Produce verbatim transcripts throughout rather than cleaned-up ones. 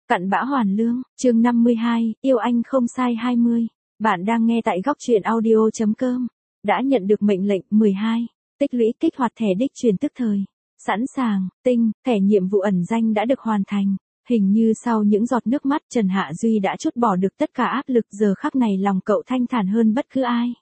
Cặn bã hoàn lương, chương năm mươi hai, yêu anh không sai hai mươi. Bạn đang nghe tại góc truyện audio chấm com. Đã nhận được mệnh lệnh mười hai. Tích lũy kích hoạt thẻ đích truyền tức thời. Sẵn sàng, tinh, thẻ nhiệm vụ ẩn danh đã được hoàn thành. Hình như sau những giọt nước mắt Trần Hạ Duy đã trút bỏ được tất cả áp lực, giờ khắc này lòng cậu thanh thản hơn bất cứ ai.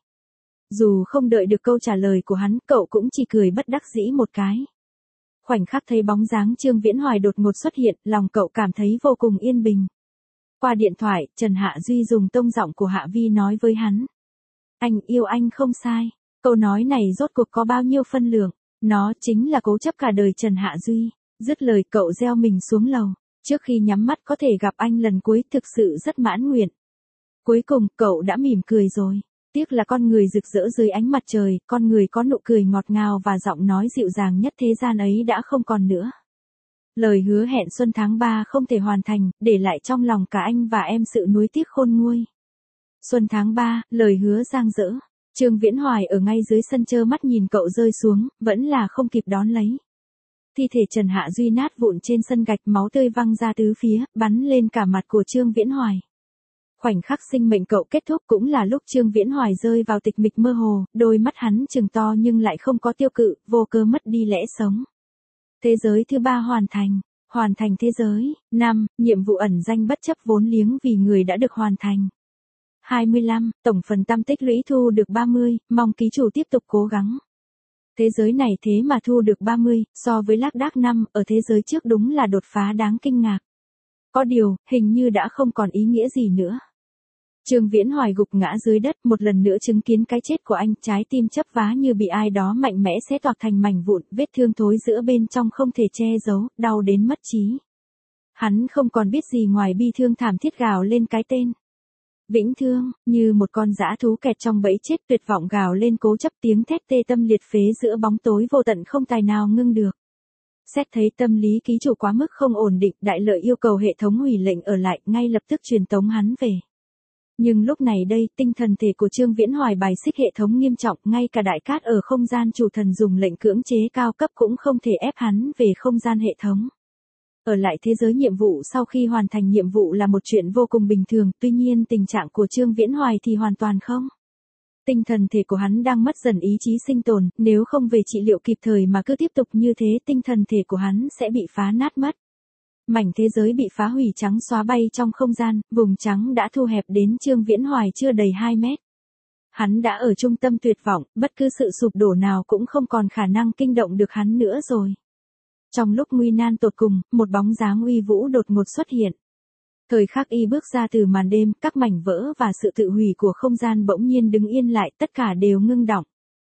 Dù không đợi được câu trả lời của hắn, cậu cũng chỉ cười bất đắc dĩ một cái. Khoảnh khắc thấy bóng dáng Trương Viễn Hoài đột ngột xuất hiện, lòng cậu cảm thấy vô cùng yên bình. Qua điện thoại, Trần Hạ Duy dùng tông giọng của Hạ Vi nói với hắn. Anh yêu anh không sai. Câu nói này rốt cuộc có bao nhiêu phân lượng? Nó chính là cố chấp cả đời Trần Hạ Duy. Dứt lời cậu gieo mình xuống lầu. Trước khi nhắm mắt có thể gặp anh lần cuối thực sự rất mãn nguyện. Cuối cùng cậu đã mỉm cười rồi. Tiếc là con người rực rỡ dưới ánh mặt trời, con người có nụ cười ngọt ngào và giọng nói dịu dàng nhất thế gian ấy đã không còn nữa. Lời hứa hẹn xuân tháng ba không thể hoàn thành, để lại trong lòng cả anh và em sự nuối tiếc khôn nguôi. Xuân tháng ba, lời hứa dang dở. Trương Viễn Hoài ở ngay dưới sân trơ mắt nhìn cậu rơi xuống, vẫn là không kịp đón lấy. Thi thể Trần Hạ Duy nát vụn trên sân gạch, máu tươi văng ra tứ phía, bắn lên cả mặt của Trương Viễn Hoài. Khoảnh khắc sinh mệnh cậu kết thúc cũng là lúc Trương Viễn Hoài rơi vào tịch mịch mơ hồ, đôi mắt hắn trừng to nhưng lại không có tiêu cự, vô cớ mất đi lẽ sống. Thế giới thứ ba hoàn thành, hoàn thành thế giới. Năm, nhiệm vụ ẩn danh bất chấp vốn liếng vì người đã được hoàn thành. hai mươi lăm, tổng phần tâm tích lũy thu được ba mươi, mong ký chủ tiếp tục cố gắng. Thế giới này thế mà thu được ba mươi, so với lác đác năm, ở thế giới trước đúng là đột phá đáng kinh ngạc. Có điều, hình như đã không còn ý nghĩa gì nữa. Trương Viễn Hoài gục ngã dưới đất, một lần nữa chứng kiến cái chết của anh, trái tim chấp vá như bị ai đó mạnh mẽ xé toạc thành mảnh vụn, vết thương thối giữa bên trong không thể che giấu, đau đến mất trí. Hắn không còn biết gì ngoài bi thương thảm thiết gào lên cái tên. Vĩnh Thương, như một con dã thú kẹt trong bẫy chết, tuyệt vọng gào lên cố chấp, tiếng thét tê tâm liệt phế giữa bóng tối vô tận không tài nào ngưng được. Xét thấy tâm lý ký chủ quá mức không ổn định, Đại Lợi yêu cầu hệ thống hủy lệnh ở lại, ngay lập tức truyền tống hắn về. Nhưng lúc này đây, tinh thần thể của Trương Viễn Hoài bài xích hệ thống nghiêm trọng, ngay cả Đại Cát ở không gian chủ thần dùng lệnh cưỡng chế cao cấp cũng không thể ép hắn về không gian hệ thống. Ở lại thế giới nhiệm vụ sau khi hoàn thành nhiệm vụ là một chuyện vô cùng bình thường, tuy nhiên tình trạng của Trương Viễn Hoài thì hoàn toàn không. Tinh thần thể của hắn đang mất dần ý chí sinh tồn, nếu không về trị liệu kịp thời mà cứ tiếp tục như thế, tinh thần thể của hắn sẽ bị phá nát mất. Mảnh thế giới bị phá hủy trắng xóa bay trong không gian, vùng trắng đã thu hẹp đến Trương Viễn Hoài chưa đầy hai mét. Hắn đã ở trung tâm tuyệt vọng, bất cứ sự sụp đổ nào cũng không còn khả năng kinh động được hắn nữa rồi. Trong lúc nguy nan tột cùng, một bóng dáng uy vũ đột ngột xuất hiện. Thời khắc y bước ra từ màn đêm, các mảnh vỡ và sự tự hủy của không gian bỗng nhiên đứng yên lại, tất cả đều ngưng đọng.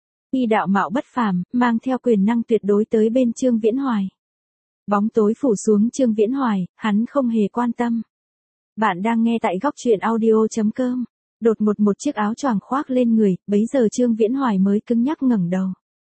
Y đạo mạo bất phàm, mang theo quyền năng tuyệt đối tới bên Trương Viễn Hoài. Bóng tối phủ xuống Trương Viễn Hoài, hắn không hề quan tâm. Bạn đang nghe tại góc truyện audio chấm com. Đột ngột một chiếc áo choàng khoác lên người, bấy giờ Trương Viễn Hoài mới cứng nhắc ngẩng đầu.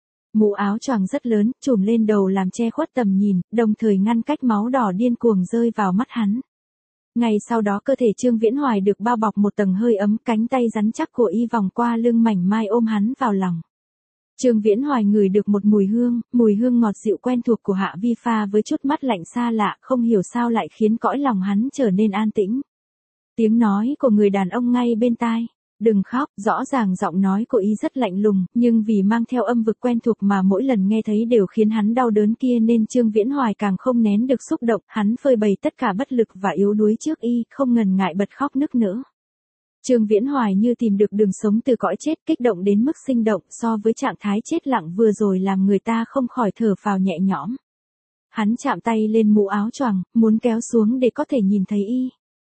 Mũ áo choàng rất lớn, trùm lên đầu làm che khuất tầm nhìn, đồng thời ngăn cách máu đỏ điên cuồng rơi vào mắt hắn. Ngay sau đó cơ thể Trương Viễn Hoài được bao bọc một tầng hơi ấm, cánh tay rắn chắc của y vòng qua lưng mảnh mai ôm hắn vào lòng. Trương Viễn Hoài ngửi được một mùi hương, mùi hương ngọt dịu quen thuộc của Hạ Vi pha với chút mắt lạnh xa lạ, không hiểu sao lại khiến cõi lòng hắn trở nên an tĩnh. Tiếng nói của người đàn ông ngay bên tai. Đừng khóc, rõ ràng giọng nói của y rất lạnh lùng, nhưng vì mang theo âm vực quen thuộc mà mỗi lần nghe thấy đều khiến hắn đau đớn kia nên Trương Viễn Hoài càng không nén được xúc động, hắn phơi bày tất cả bất lực và yếu đuối trước y, không ngần ngại bật khóc nức nở. Trương Viễn Hoài như tìm được đường sống từ cõi chết, kích động đến mức sinh động, so với trạng thái chết lặng vừa rồi làm người ta không khỏi thở phào nhẹ nhõm. Hắn chạm tay lên mũ áo choàng, muốn kéo xuống để có thể nhìn thấy y.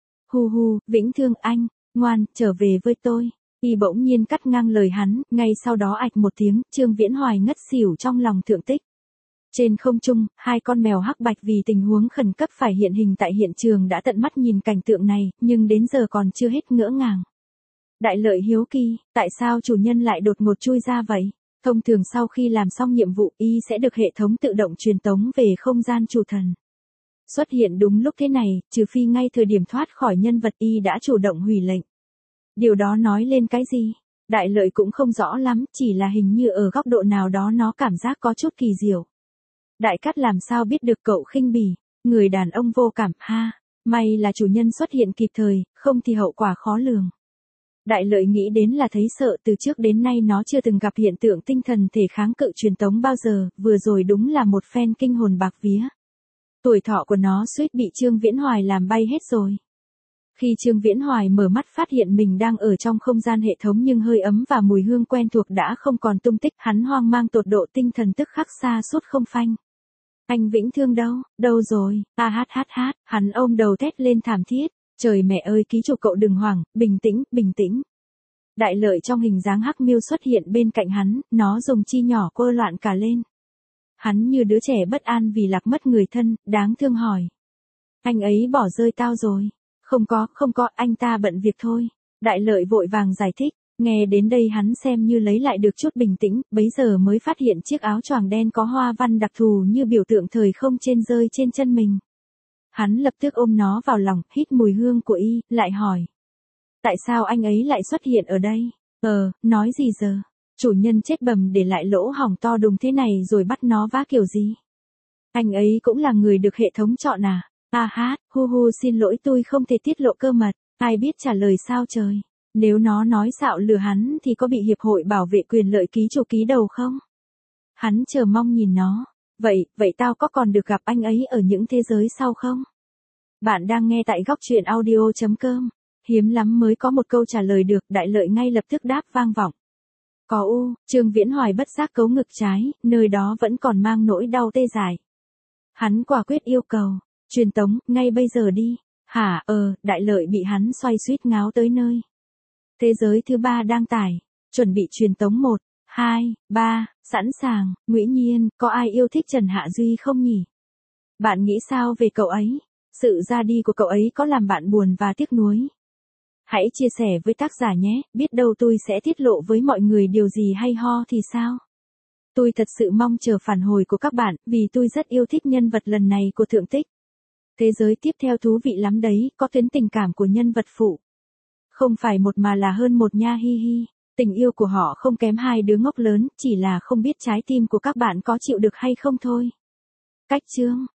Hu hu, Vĩnh Thương anh, ngoan, trở về với tôi. Y bỗng nhiên cắt ngang lời hắn, ngay sau đó ạch một tiếng, Trương Viễn Hoài ngất xỉu trong lòng thượng tích. Trên không trung, hai con mèo hắc bạch vì tình huống khẩn cấp phải hiện hình tại hiện trường đã tận mắt nhìn cảnh tượng này, nhưng đến giờ còn chưa hết ngỡ ngàng. Đại Lợi hiếu kỳ, tại sao chủ nhân lại đột ngột chui ra vậy? Thông thường sau khi làm xong nhiệm vụ, y sẽ được hệ thống tự động truyền tống về không gian chủ thần. Xuất hiện đúng lúc thế này, trừ phi ngay thời điểm thoát khỏi nhân vật y đã chủ động hủy lệnh. Điều đó nói lên cái gì? Đại Lợi cũng không rõ lắm, chỉ là hình như ở góc độ nào đó nó cảm giác có chút kỳ diệu. Đại Cát làm sao biết được cậu khinh bỉ, người đàn ông vô cảm, ha. May là chủ nhân xuất hiện kịp thời, không thì hậu quả khó lường. Đại Lợi nghĩ đến là thấy sợ, từ trước đến nay nó chưa từng gặp hiện tượng tinh thần thể kháng cự truyền tống bao giờ, vừa rồi đúng là một phen kinh hồn bạc vía. Tuổi thọ của nó suýt bị Trương Viễn Hoài làm bay hết rồi. Khi Trương Viễn Hoài mở mắt phát hiện mình đang ở trong không gian hệ thống nhưng hơi ấm và mùi hương quen thuộc đã không còn tung tích, hắn hoang mang tột độ, tinh thần tức khắc xa suốt không phanh. Anh Vĩnh Thương đâu, đâu rồi, a hát hát hát, hắn ôm đầu thét lên thảm thiết, trời mẹ ơi ký chủ cậu đừng hoảng, bình tĩnh, bình tĩnh. Đại Lợi trong hình dáng hắc miêu xuất hiện bên cạnh hắn, nó dùng chi nhỏ quơ loạn cả lên. Hắn như đứa trẻ bất an vì lạc mất người thân, đáng thương hỏi. Anh ấy bỏ rơi tao rồi. Không có, không có, anh ta bận việc thôi. Đại Lợi vội vàng giải thích, nghe đến đây hắn xem như lấy lại được chút bình tĩnh, bấy giờ mới phát hiện chiếc áo choàng đen có hoa văn đặc thù như biểu tượng thời không trên rơi trên chân mình. Hắn lập tức ôm nó vào lòng, hít mùi hương của y, lại hỏi. Tại sao anh ấy lại xuất hiện ở đây? Ờ, nói gì giờ? Chủ nhân chết bầm để lại lỗ hỏng to đùng thế này rồi bắt nó vá kiểu gì? Anh ấy cũng là người được hệ thống chọn à? A hát, hu hu xin lỗi tôi không thể tiết lộ cơ mật, ai biết trả lời sao trời. Nếu nó nói xạo lừa hắn thì có bị Hiệp hội Bảo vệ quyền lợi ký chủ ký đầu không? Hắn chờ mong nhìn nó. Vậy, vậy tao có còn được gặp anh ấy ở những thế giới sau không? Bạn đang nghe tại góc truyện audio chấm com. Hiếm lắm mới có một câu trả lời được, Đại Lợi ngay lập tức đáp vang vọng. Có u, Trương Viễn Hoài bất giác cấu ngực trái, nơi đó vẫn còn mang nỗi đau tê dại. Hắn quả quyết yêu cầu. Truyền tống, ngay bây giờ đi. Hả, ờ, Đại Lợi bị hắn xoay suýt ngáo tới nơi. Thế giới thứ ba đang tải. Chuẩn bị truyền tống một, hai, ba, sẵn sàng. Ngũy Nhiên, có ai yêu thích Trần Hạ Duy không nhỉ? Bạn nghĩ sao về cậu ấy? Sự ra đi của cậu ấy có làm bạn buồn và tiếc nuối? Hãy chia sẻ với tác giả nhé, biết đâu tôi sẽ tiết lộ với mọi người điều gì hay ho thì sao? Tôi thật sự mong chờ phản hồi của các bạn, vì tôi rất yêu thích nhân vật lần này của Thượng Tích. Thế giới tiếp theo thú vị lắm đấy, có tuyến tình cảm của nhân vật phụ. Không phải một mà là hơn một nha hi hi. Tình yêu của họ không kém hai đứa ngốc lớn, chỉ là không biết trái tim của các bạn có chịu được hay không thôi. Cách chương